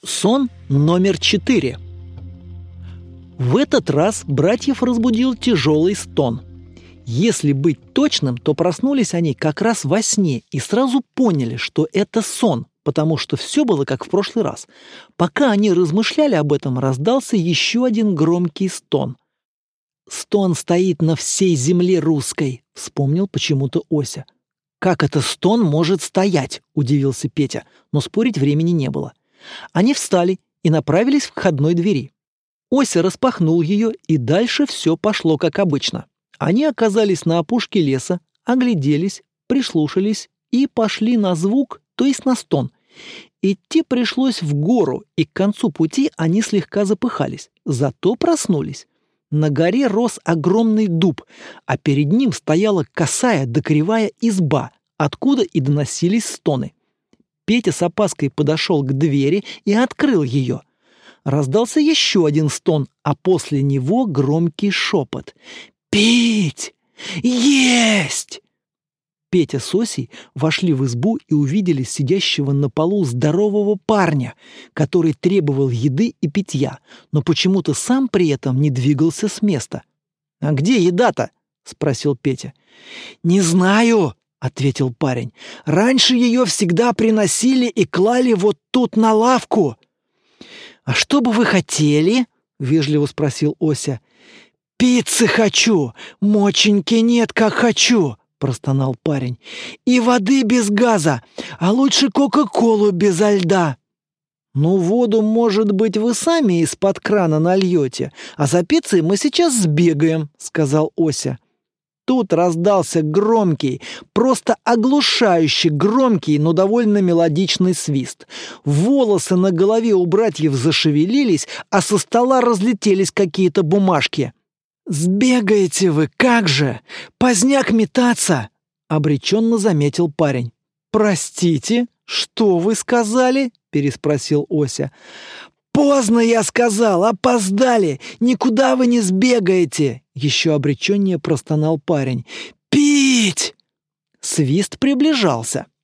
Сон номер 4. В этот раз братьев разбудил тяжелый стон. Если быть точным, то проснулись они как раз во сне и сразу поняли, что это сон, потому что все было как в прошлый раз. Пока они размышляли об этом, раздался еще один громкий стон. «Стон стоит на всей земле русской», — вспомнил почему-то Ося. «Как это стон может стоять?» — удивился Петя, но спорить времени не было. Они встали и направились к входной двери. Ося распахнул ее, и дальше все пошло как обычно. Они оказались на опушке леса, огляделись, прислушались и пошли на звук, то есть на стон. Идти пришлось в гору, и к концу пути они слегка запыхались, зато проснулись. На горе рос огромный дуб, а перед ним стояла косая да кривая изба, откуда и доносились стоны. Петя с опаской подошел к двери и открыл ее. Раздался еще один стон, а после него громкий шепот. «Пить! Есть!» Петя с Осей вошли в избу и увидели сидящего на полу здорового парня, который требовал еды и питья, но почему-то сам при этом не двигался с места. «А где еда-то?» — спросил Петя. «Не знаю», — ответил парень. «Раньше ее всегда приносили и клали вот тут на лавку». «А что бы вы хотели?» — вежливо спросил Ося. «Пиццы хочу! Моченьки нет, как хочу!» — простонал парень. «И воды без газа, а лучше кока-колу безо льда». «Ну, воду, может быть, вы сами из-под крана нальете, а за пиццей мы сейчас сбегаем», — сказал Ося. Тут раздался громкий, просто оглушающе громкий, но довольно мелодичный свист. Волосы на голове у братьев зашевелились, а со стола разлетелись какие-то бумажки. «Сбегаете вы, как же! Поздняк метаться!» — обреченно заметил парень. «Простите, что вы сказали?» — переспросил Ося. «Поздно, я сказал, опоздали! Никуда вы не сбегаете!» Еще обреченнее простонал парень. «Пить!» Свист приближался.